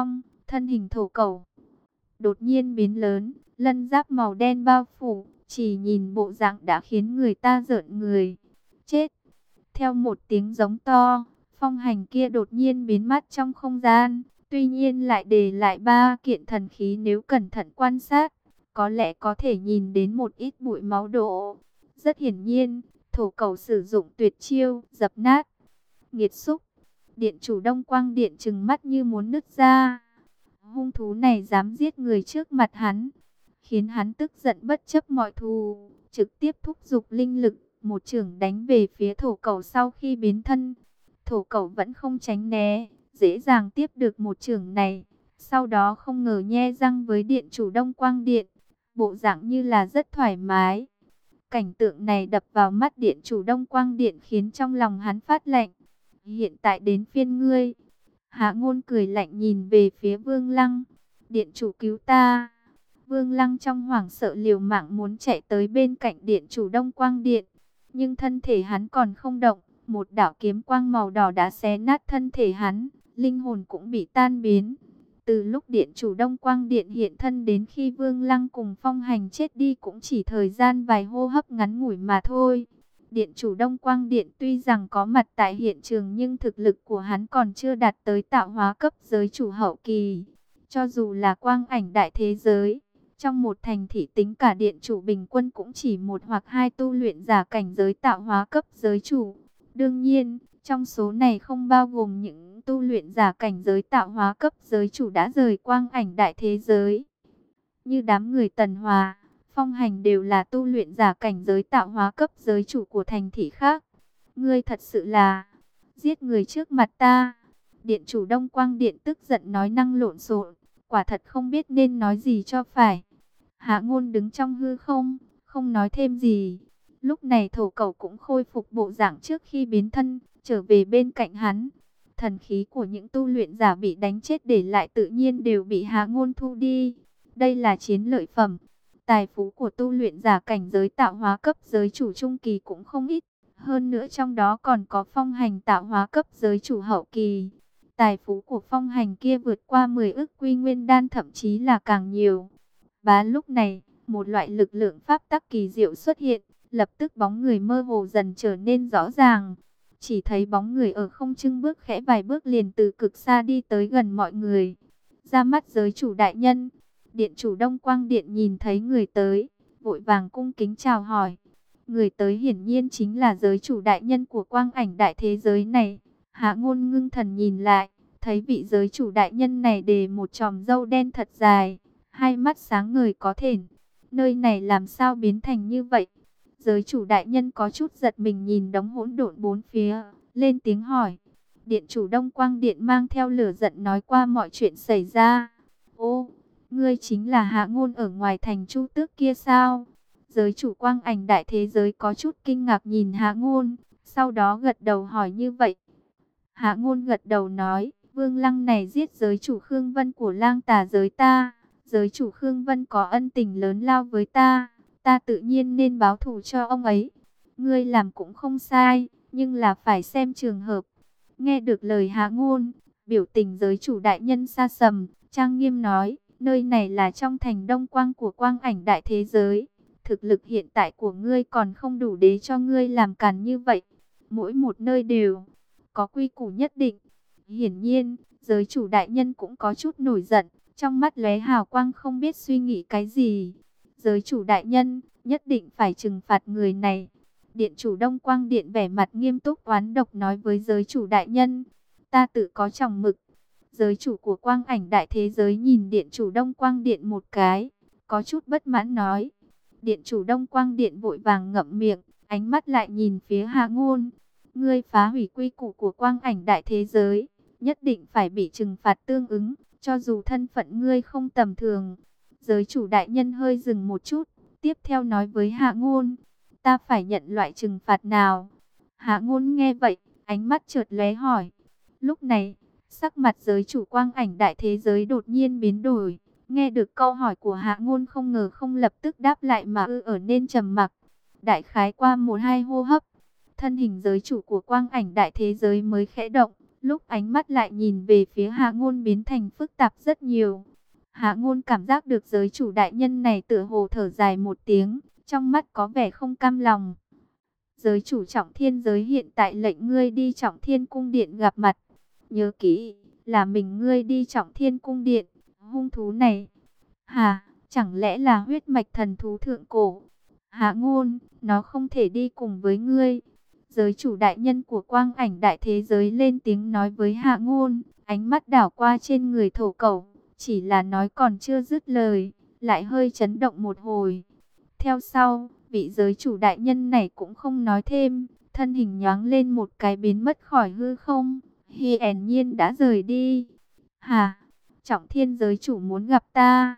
Thân hình thổ cẩu đột nhiên biến lớn, lân giáp màu đen bao phủ, chỉ nhìn bộ dạng đã khiến người ta rợn người. Chết! Theo một tiếng giống to, phong hành kia đột nhiên biến mất trong không gian, tuy nhiên lại để lại 3 kiện thần khí, nếu cẩn thận quan sát, có lẽ có thể nhìn đến một ít bụi máu đổ. Rất hiển nhiên, thổ cẩu sử dụng tuyệt chiêu, dập nát. Nghiệt xúc! Điện chủ Đông Quang Điện trừng mắt như muốn nứt ra. Hung thú này dám giết người trước mặt hắn, khiến hắn tức giận bất chấp mọi thù, trực tiếp thúc giục linh lực, một chưởng đánh về phía thổ cẩu. Sau khi biến thân, thổ cẩu vẫn không tránh né, dễ dàng tiếp được một chưởng này. Sau đó không ngờ nhe răng với điện chủ Đông Quang Điện, bộ dạng như là rất thoải mái. Cảnh tượng này đập vào mắt điện chủ Đông Quang Điện khiến trong lòng hắn phát lạnh. Hiện tại đến phiên ngươi. Hạ Ngôn cười lạnh nhìn về phía Vương Lăng. Điện chủ cứu ta. Vương Lăng trong hoảng sợ liều mạng muốn chạy tới bên cạnh điện chủ Đông Quang Điện. Nhưng thân thể hắn còn không động. Một đạo kiếm quang màu đỏ đã xé nát thân thể hắn. Linh hồn cũng bị tan biến. Từ lúc điện chủ Đông Quang Điện hiện thân đến khi Vương Lăng cùng Phong Hành chết đi cũng chỉ thời gian vài hô hấp ngắn ngủi mà thôi. Điện chủ Đông Quang Điện tuy rằng có mặt tại hiện trường nhưng thực lực của hắn còn chưa đạt tới tạo hóa cấp giới chủ hậu kỳ. Cho dù là quang ảnh đại thế giới, trong một thành thị tính cả điện chủ bình quân cũng chỉ 1 hoặc 2 tu luyện giả cảnh giới tạo hóa cấp giới chủ. Đương nhiên, trong số này không bao gồm những tu luyện giả cảnh giới tạo hóa cấp giới chủ đã rời quang ảnh đại thế giới. Như đám người Tần Hòa, Phong Hành đều là tu luyện giả cảnh giới tạo hóa cấp giới chủ của thành thị khác. Ngươi thật sự là giết người trước mặt ta. Điện chủ Đông Quang Điện tức giận nói năng lộn xộn, quả thật không biết nên nói gì cho phải. Hạ Ngôn đứng trong hư không, không nói thêm gì. Lúc này thổ cẩu cũng khôi phục bộ dạng trước khi biến thân, trở về bên cạnh hắn. Thần khí của những tu luyện giả bị đánh chết để lại tự nhiên đều bị Hạ Ngôn thu đi. Đây là chiến lợi phẩm. Tài phú của tu luyện giả cảnh giới tạo hóa cấp giới chủ trung kỳ cũng không ít. Hơn nữa trong đó còn có Phong Hành tạo hóa cấp giới chủ hậu kỳ. Tài phú của Phong Hành kia vượt qua 10 ức quy nguyên đan, thậm chí là càng nhiều. Và lúc này, một loại lực lượng pháp tắc kỳ diệu xuất hiện. Lập tức bóng người mơ hồ dần trở nên rõ ràng. Chỉ thấy bóng người ở không trung bước khẽ vài bước liền từ cực xa đi tới gần mọi người. Ra mắt giới chủ đại nhân. Điện chủ Đông Quang Điện nhìn thấy người tới, vội vàng cung kính chào hỏi. Người tới hiển nhiên chính là giới chủ đại nhân của quang ảnh đại thế giới này. Hạ Ngôn ngưng thần nhìn lại, thấy vị giới chủ đại nhân này để một chòm râu đen thật dài, hai mắt sáng ngời có thển. Nơi này làm sao biến thành như vậy? Giới chủ đại nhân có chút giật mình nhìn đống hỗn độn bốn phía, lên tiếng hỏi. Điện chủ Đông Quang Điện mang theo lửa giận nói qua mọi chuyện xảy ra. Ô, ngươi chính là Hạ Ngôn ở ngoài thành Chu Tước kia sao? Giới chủ quang ảnh đại thế giới có chút kinh ngạc nhìn Hạ Ngôn, sau đó gật đầu hỏi như vậy. Hạ Ngôn gật đầu nói, Vương Lăng này giết giới chủ Khương Vân của Lang Tà giới ta. Giới chủ Khương Vân có ân tình lớn lao với ta, ta tự nhiên nên báo thù cho ông ấy. Ngươi làm cũng không sai, nhưng là phải xem trường hợp. Nghe được lời Hạ Ngôn, biểu tình giới chủ đại nhân sa sầm, trang nghiêm nói, nơi này là trong thành Đông Quang của quang ảnh đại thế giới. Thực lực hiện tại của ngươi còn không đủ để cho ngươi làm càn như vậy. Mỗi một nơi đều có quy củ nhất định. Hiển nhiên, giới chủ đại nhân cũng có chút nổi giận, trong mắt lóe hào quang không biết suy nghĩ cái gì. Giới chủ đại nhân, nhất định phải trừng phạt người này. Điện chủ Đông Quang Điện vẻ mặt nghiêm túc oán độc nói với giới chủ đại nhân, ta tự có chòng mực. Giới chủ của quang ảnh đại thế giới nhìn điện chủ Đông Quang Điện một cái, có chút bất mãn nói. Điện chủ Đông Quang Điện vội vàng ngậm miệng, ánh mắt lại nhìn phía Hạ Ngôn. Ngươi phá hủy quy củ của quang ảnh đại thế giới, nhất định phải bị trừng phạt tương ứng, cho dù thân phận ngươi không tầm thường. Giới chủ đại nhân hơi dừng một chút, tiếp theo nói với Hạ Ngôn, ta phải nhận loại trừng phạt nào? Hạ Ngôn nghe vậy, ánh mắt chợt lóe hỏi. Lúc này, sắc mặt giới chủ quang ảnh đại thế giới đột nhiên biến đổi. Nghe được câu hỏi của Hạ Ngôn không ngờ không lập tức đáp lại mà ở nên trầm mặc. Đại khái qua 1-2 hô hấp, thân hình giới chủ của quang ảnh đại thế giới mới khẽ động, Lúc ánh mắt lại nhìn về phía Hạ Ngôn biến thành phức tạp rất nhiều. Hạ Ngôn cảm giác được giới chủ đại nhân này tựa hồ thở dài một tiếng, trong mắt có vẻ không cam lòng. Giới chủ Trọng Thiên giới hiện tại lệnh ngươi đi Trọng Thiên cung điện gặp mặt. Nhớ kỹ, là mình ngươi đi Trọng Thiên cung điện. Hung thú này, hả, chẳng lẽ là huyết mạch thần thú thượng cổ? Hạ Ngôn, nó không thể đi cùng với ngươi. Giới chủ đại nhân của Quang Ảnh đại thế giới lên tiếng nói với Hạ Ngôn, ánh mắt đảo qua trên người thổ cẩu, chỉ là nói còn chưa dứt lời, lại hơi chấn động một hồi. Theo sau, vị giới chủ đại nhân này cũng không nói thêm, thân hình nhoáng lên một cái biến mất khỏi hư không, hiển nhiên đã rời đi. Hả? Trọng Thiên giới chủ muốn gặp ta?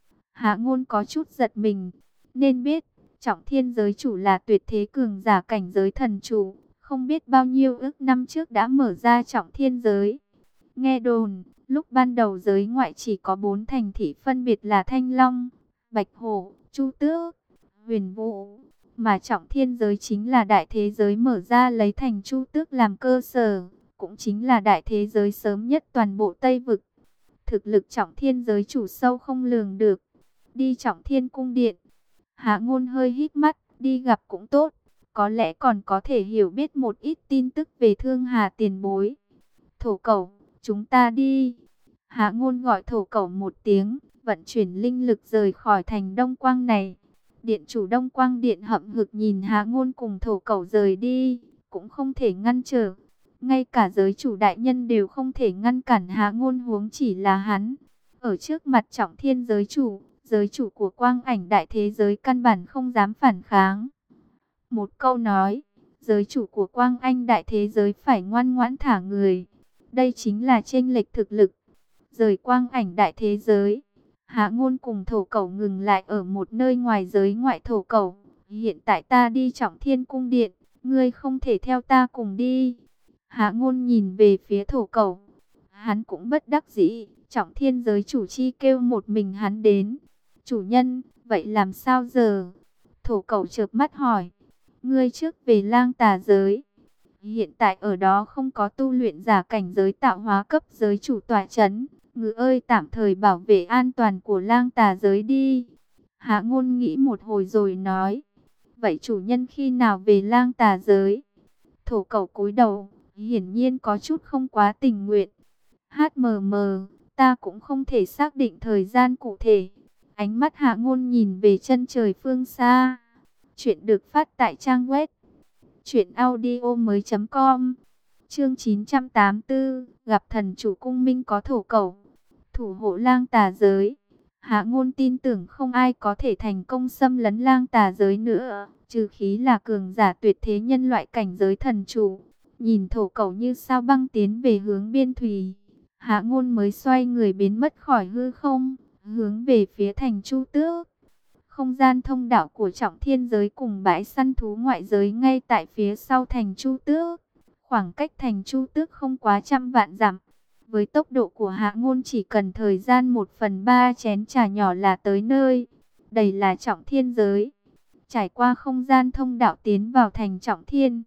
Hạ Ngôn có chút giật mình, nên biết Trọng Thiên giới chủ là tuyệt thế cường giả cảnh giới thần chủ, không biết bao nhiêu ức năm trước đã mở ra Trọng Thiên giới. Nghe đồn, lúc ban đầu giới ngoại chỉ có 4 thành thị phân biệt là Thanh Long, Bạch Hổ, Chu Tước, Huyền Vũ, mà Trọng Thiên giới chính là đại thế giới mở ra lấy thành Chu Tước làm cơ sở, cũng chính là đại thế giới sớm nhất toàn bộ Tây Vực. Thực lực Trọng Thiên giới chủ sâu không lường được. Đi Trọng Thiên cung điện. Hạ Ngôn hơi híp mắt, đi gặp cũng tốt, có lẽ còn có thể hiểu biết một ít tin tức về Thương Hà tiền bối. Thổ Cẩu, chúng ta đi. Hạ Ngôn gọi Thổ Cẩu một tiếng, vận chuyển linh lực rời khỏi thành Đông Quang này. Điện chủ Đông Quang Điện hậm hực nhìn Hạ Ngôn cùng Thổ Cẩu rời đi, cũng không thể ngăn trở. Ngay cả giới chủ đại nhân đều không thể ngăn cản Hạ Ngôn, huống chỉ là hắn. Ở trước mặt Trọng Thiên giới chủ của Quang Ảnh đại thế giới căn bản không dám phản kháng. Một câu nói, giới chủ của Quang Anh đại thế giới phải ngoan ngoãn thả người. Đây chính là chênh lệch thực lực. Rời Quang Ảnh đại thế giới, Hạ Ngôn cùng Thổ Cẩu ngừng lại ở một nơi ngoài giới ngoại. Thổ Cẩu, hiện tại ta đi Trọng Thiên cung điện, ngươi không thể theo ta cùng đi. Hạ Ngôn nhìn về phía Thổ Cẩu. Hắn cũng bất đắc dĩ, Trọng Thiên giới chủ chi kêu một mình hắn đến. Chủ nhân, vậy làm sao giờ? Thổ Cẩu chợp mắt hỏi. Ngươi trước về Lang Tà giới. Hiện tại ở đó không có tu luyện giả cảnh giới tạo hóa cấp giới chủ tọa chấn. Ngự ơi, tạm thời bảo vệ an toàn của Lang Tà giới đi. Hạ Ngôn nghĩ một hồi rồi nói. Vậy chủ nhân khi nào về Lang Tà giới? Thổ Cẩu cúi đầu, hiển nhiên có chút không quá tình nguyện. HMM, ta cũng không thể xác định thời gian cụ thể. Ánh mắt Hạ Ngôn nhìn về chân trời phương xa. Chuyện được phát tại trang web truyệnaudiomoi.com. Chương 984, gặp thần chủ cung minh có Thổ Cẩu, thủ hộ Lang Tà giới. Hạ Ngôn tin tưởng không ai có thể thành công xâm lấn Lang Tà giới nữa, trừ khí là cường giả tuyệt thế nhân loại cảnh giới thần chủ. Nhìn Thổ Cẩu như sao băng tiến về hướng biên thùy, Hạ Ngôn mới xoay người biến mất khỏi hư không, hướng về phía thành Chu Tước. Không gian thông đạo của Trọng Thiên giới cùng bãi săn thú ngoại giới ngay tại phía sau thành Chu Tước. Khoảng cách thành Chu Tước không quá 100 vạn dặm. Với tốc độ của Hạ Ngôn chỉ cần thời gian 1/3 chén trà nhỏ là tới nơi. Đây là Trọng Thiên giới. Trải qua không gian thông đạo tiến vào thành Trọng Thiên,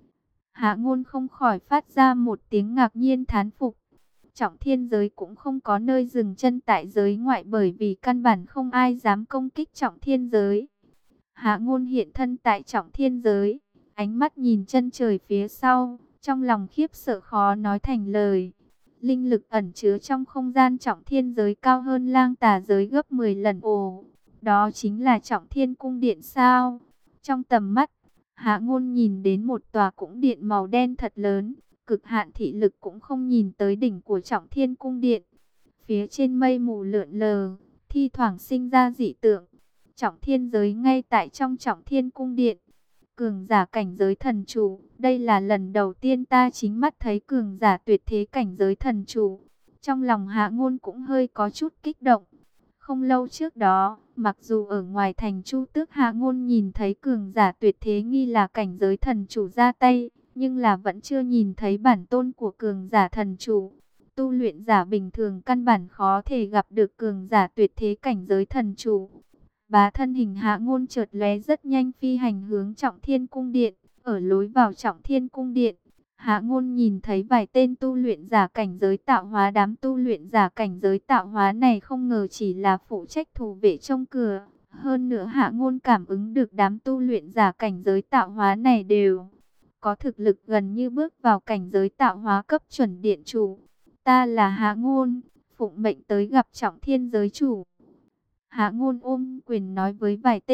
Hạ Ngôn không khỏi phát ra một tiếng ngạc nhiên thán phục. Trọng Thiên giới cũng không có nơi dừng chân tại giới ngoại, bởi vì căn bản không ai dám công kích Trọng Thiên giới. Hạ Ngôn hiện thân tại Trọng Thiên giới, ánh mắt nhìn chân trời phía sau, trong lòng khiếp sợ khó nói thành lời. Linh lực ẩn chứa trong không gian Trọng Thiên giới cao hơn Lang Tà giới gấp 10 lần. Ồ, đó chính là Trọng Thiên cung điện sao? Trong tầm mắt, Hạ Ngôn nhìn đến một tòa cung điện màu đen thật lớn, cực hạn thị lực cũng không nhìn tới đỉnh của Trọng Thiên cung điện. Phía trên mây mù lượn lờ, thi thoảng sinh ra dị tượng. Trọng Thiên giới ngay tại trong Trọng Thiên cung điện. Cường giả cảnh giới thần chủ, đây là lần đầu tiên ta chính mắt thấy cường giả tuyệt thế cảnh giới thần chủ. Trong lòng Hạ Ngôn cũng hơi có chút kích động. Không lâu trước đó, mặc dù ở ngoài thành Chu Tước Hạ Ngôn nhìn thấy cường giả tuyệt thế nghi là cảnh giới thần chủ ra tay, nhưng là vẫn chưa nhìn thấy bản tôn của cường giả thần chủ. Tu luyện giả bình thường căn bản khó thể gặp được cường giả tuyệt thế cảnh giới thần chủ. Bá thân hình Hạ Ngôn chợt lóe rất nhanh phi hành hướng Trọng Thiên cung điện. Ở lối vào Trọng Thiên cung điện, Hạ Ngôn nhìn thấy vài tên tu luyện giả cảnh giới tạo hóa. Đám tu luyện giả cảnh giới tạo hóa này không ngờ chỉ là phụ trách thủ vệ trông cửa. Hơn nữa Hạ Ngôn cảm ứng được đám tu luyện giả cảnh giới tạo hóa này đều có thực lực gần như bước vào cảnh giới tạo hóa cấp chuẩn điện chủ. Ta là Hạ Ngôn, phụng mệnh tới gặp Trọng Thiên giới chủ. Hạ Ngôn ôm quyền nói với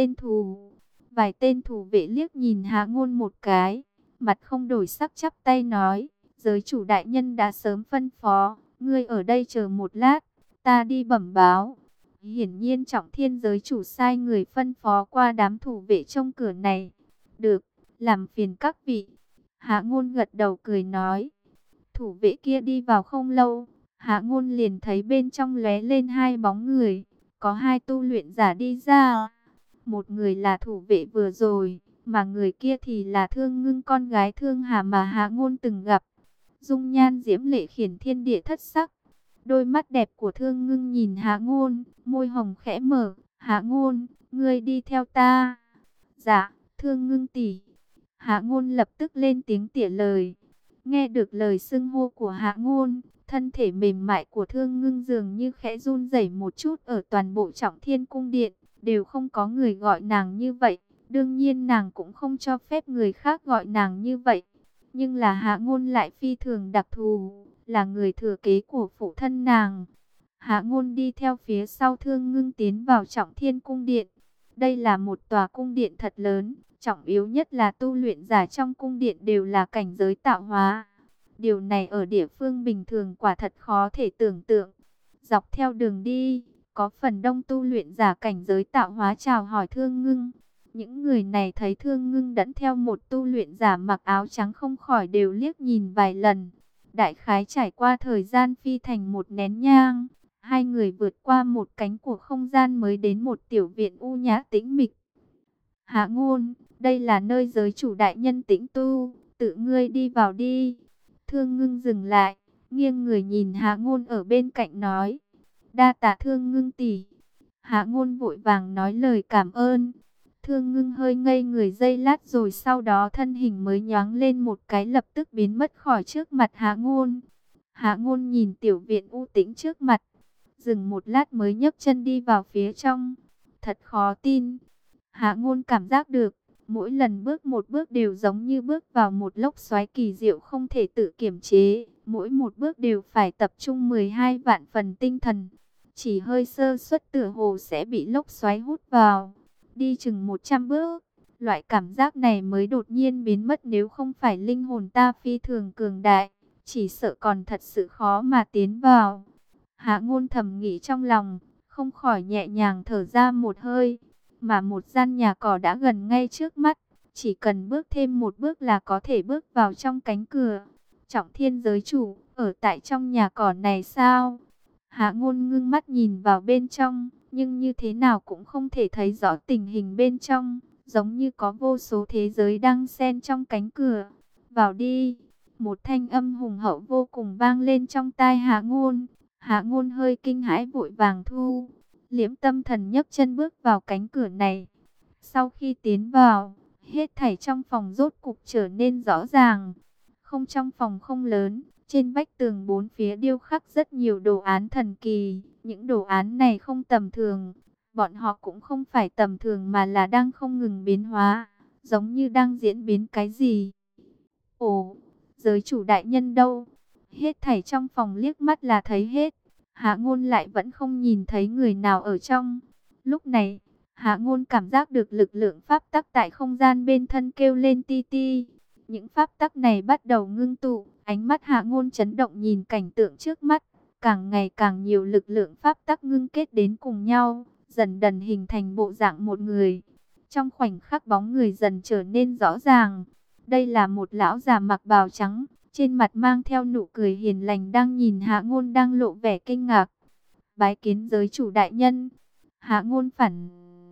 vài tên thủ vệ liếc nhìn Hạ Ngôn một cái, mặt không đổi sắc chắp tay nói, giới chủ đại nhân đã sớm phân phó, ngươi ở đây chờ một lát, ta đi bẩm báo. Hiển nhiên Trọng Thiên giới chủ sai người phân phó qua đám thủ vệ trong cửa này. Được, làm phiền các vị. Hạ Ngôn gật đầu cười nói. Thủ vệ kia đi vào không lâu, Hạ Ngôn liền thấy bên trong lóe lên hai bóng người, có hai tu luyện giả đi ra. Một người là thủ vệ vừa rồi, mà người kia thì là Thương Ngưng, con gái Thương Hà mà Hạ Ngôn từng gặp. Dung nhan diễm lệ khiến thiên địa thất sắc. Đôi mắt đẹp của Thương Ngưng nhìn Hạ Ngôn, môi hồng khẽ mở. Hạ Ngôn, ngươi đi theo ta. Dạ, Thương Ngưng tỷ. Hạ Ngôn lập tức lên tiếng tỉa lời. Nghe được lời xưng hô của Hạ Ngôn, thân thể mềm mại của Thương Ngưng dường như khẽ run rẩy một chút. Ở toàn bộ Trọng Thiên cung điện đều không có người gọi nàng như vậy. Đương nhiên nàng cũng không cho phép người khác gọi nàng như vậy. Nhưng là Hạ Ngôn lại phi thường đặc thù, là người thừa kế của phụ thân nàng. Hạ Ngôn đi theo phía sau Thương Ngưng tiến vào Trọng Thiên cung điện. Đây là một tòa cung điện thật lớn, trọng yếu nhất là tu luyện giả trong cung điện đều là cảnh giới tạo hóa. Điều này ở địa phương bình thường quả thật khó thể tưởng tượng. Dọc theo đường đi, có phần đông tu luyện giả cảnh giới tạo hóa chào hỏi Thương Ngưng. Những người này thấy Thương Ngưng dẫn theo một tu luyện giả mặc áo trắng không khỏi đều liếc nhìn vài lần. Đại khái trải qua thời gian phi thành một nén nhang, hai người vượt qua một cánh của không gian mới đến một tiểu viện u nhã tĩnh mịch. Hạ Ngôn, đây là nơi giới chủ đại nhân tĩnh tu, tự ngươi đi vào đi. Thương Ngưng dừng lại, nghiêng người nhìn Hạ Ngôn ở bên cạnh nói. Đa tạ Thương Ngưng tỷ. Hạ Ngôn vội vàng nói lời cảm ơn. Thương Ngưng hơi ngây người giây lát rồi sau đó thân hình mới nhoáng lên một cái lập tức biến mất khỏi trước mặt Hạ Ngôn. Hạ Ngôn nhìn tiểu viện u tĩnh trước mặt, dừng một lát mới nhấc chân đi vào phía trong. Thật khó tin. Hạ Ngôn cảm giác được, mỗi lần bước một bước đều giống như bước vào một lốc xoáy kỳ diệu không thể tự kiểm chế. Mỗi một bước đều phải tập trung 12 vạn phần tinh thần. Chỉ hơi sơ suất tựa hồ sẽ bị lốc xoáy hút vào. Đi chừng 100 bước, loại cảm giác này mới đột nhiên biến mất, nếu không phải linh hồn ta phi thường cường đại, chỉ sợ còn thật sự khó mà tiến vào. Hạ Ngôn thầm nghĩ trong lòng, không khỏi nhẹ nhàng thở ra một hơi, mà một gian nhà cỏ đã gần ngay trước mắt, chỉ cần bước thêm một bước là có thể bước vào trong cánh cửa. Trọng Thiên giới chủ, ở tại trong nhà cỏ này sao? Hạ Ngôn ngưng mắt nhìn vào bên trong, nhưng như thế nào cũng không thể thấy rõ tình hình bên trong, giống như có vô số thế giới đang xen trong cánh cửa. Vào đi, một thanh âm hùng hậu vô cùng vang lên trong tai Hạ Ngôn. Hạ Ngôn hơi kinh hãi vội vàng thu liễm tâm thần, nhấc chân bước vào cánh cửa này. Sau khi tiến vào, hết thảy trong phòng rốt cục trở nên rõ ràng. Không, trong phòng không lớn, trên vách tường bốn phía điêu khắc rất nhiều đồ án thần kỳ. Những đồ án này không tầm thường, bọn họ cũng không phải tầm thường mà là đang không ngừng biến hóa, giống như đang diễn biến cái gì. Ồ, giới chủ đại nhân đâu? Hết thảy trong phòng liếc mắt là thấy hết. Hạ Ngôn lại vẫn không nhìn thấy người nào ở trong. Lúc này, Hạ Ngôn cảm giác được lực lượng pháp tắc tại không gian bên thân kêu lên ti ti. Những pháp tắc này bắt đầu ngưng tụ, ánh mắt Hạ Ngôn chấn động nhìn cảnh tượng trước mắt. Càng ngày càng nhiều lực lượng pháp tắc ngưng kết đến cùng nhau, dần dần hình thành bộ dạng một người. Trong khoảnh khắc bóng người dần trở nên rõ ràng. Đây là một lão già mặc bào trắng, trên mặt mang theo nụ cười hiền lành đang nhìn Hạ Ngôn đang lộ vẻ kinh ngạc. Bái kiến giới chủ đại nhân. Hạ Ngôn phản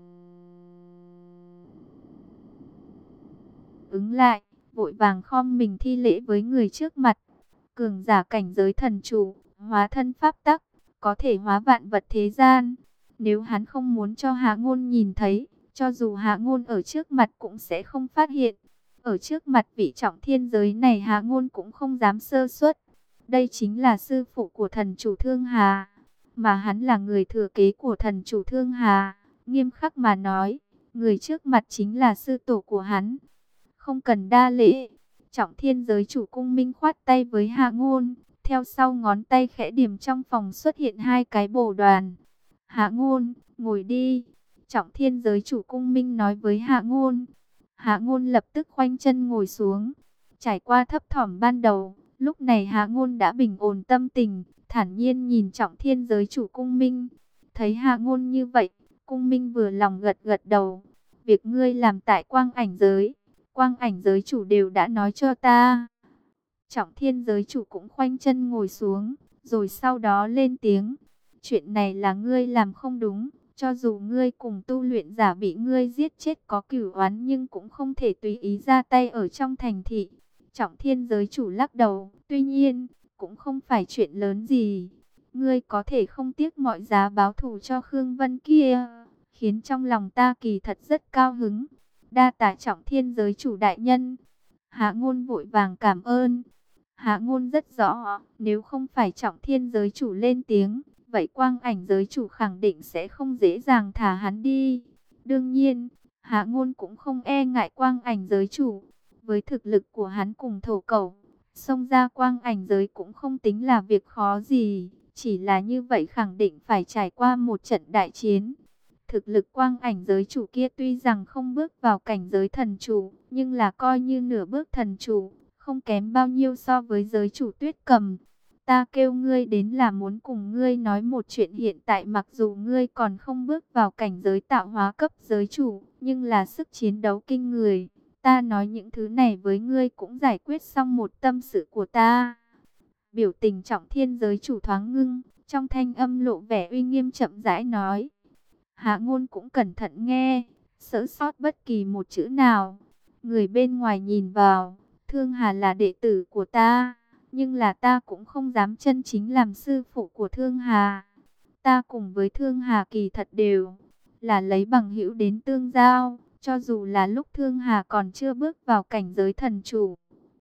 ứng lại, vội vàng khom mình thi lễ với người trước mặt. Cường giả cảnh giới thần chủ, hóa thân pháp tắc, có thể hóa vạn vật thế gian. Nếu hắn không muốn cho Hạ Ngôn nhìn thấy, cho dù Hạ Ngôn ở trước mặt cũng sẽ không phát hiện. Ở trước mặt vị trọng thiên giới này Hạ Ngôn cũng không dám sơ suất. Đây chính là sư phụ của thần chủ Thương Hà, mà hắn là người thừa kế của thần chủ Thương Hà. Nghiêm khắc mà nói, người trước mặt chính là sư tổ của hắn. Không cần đa lễ. Trọng thiên giới chủ cung minh khoát tay với Hạ Ngôn. Theo sau ngón tay khẽ điểm trong phòng xuất hiện hai cái bồ đoàn. Hạ Ngôn, ngồi đi. Trọng thiên giới chủ cung minh nói với Hạ Ngôn. Hạ Ngôn lập tức khoanh chân ngồi xuống. Trải qua thấp thỏm ban đầu, lúc này Hạ Ngôn đã bình ổn tâm tình, thản nhiên nhìn trọng thiên giới chủ cung minh. Thấy Hạ Ngôn như vậy, cung minh vừa lòng gật gật đầu. Việc ngươi làm tại quang ảnh giới chủ đều đã nói cho ta. Trọng thiên giới chủ cũng khoanh chân ngồi xuống, rồi sau đó lên tiếng. Chuyện này là ngươi làm không đúng, cho dù ngươi cùng tu luyện giả bị ngươi giết chết có cửu oán nhưng cũng không thể tùy ý ra tay ở trong thành thị. Trọng thiên giới chủ lắc đầu, tuy nhiên, cũng không phải chuyện lớn gì. Ngươi có thể không tiếc mọi giá báo thù cho Khương Vân kia, khiến trong lòng ta kỳ thật rất cao hứng. Đa tạ trọng thiên giới chủ đại nhân. Hạ Ngôn vội vàng cảm ơn. Hạ Ngôn rất rõ, nếu không phải trọng thiên giới chủ lên tiếng, vậy quang ảnh giới chủ khẳng định sẽ không dễ dàng thả hắn đi. Đương nhiên, Hạ Ngôn cũng không e ngại quang ảnh giới chủ. Với thực lực của hắn cùng thổ cẩu, xông ra quang ảnh giới cũng không tính là việc khó gì. Chỉ là như vậy khẳng định phải trải qua một trận đại chiến. Thực lực quang ảnh giới chủ kia tuy rằng không bước vào cảnh giới thần chủ, nhưng là coi như nửa bước thần chủ, không kém bao nhiêu so với giới chủ Tuyết Cầm. Ta kêu ngươi đến là muốn cùng ngươi nói một chuyện hiện tại, mặc dù ngươi còn không bước vào cảnh giới tạo hóa cấp giới chủ, nhưng là sức chiến đấu kinh người. Ta nói những thứ này với ngươi cũng giải quyết xong một tâm sự của ta. Biểu tình trọng thiên giới chủ thoáng ngưng, trong thanh âm lộ vẻ uy nghiêm chậm rãi nói. Hạ Ngôn cũng cẩn thận nghe, sỡ sót bất kỳ một chữ nào. Người bên ngoài nhìn vào, Thương Hà là đệ tử của ta, nhưng là ta cũng không dám chân chính làm sư phụ của Thương Hà. Ta cùng với Thương Hà kỳ thật đều là lấy bằng hữu đến tương giao, cho dù là lúc Thương Hà còn chưa bước vào cảnh giới thần chủ.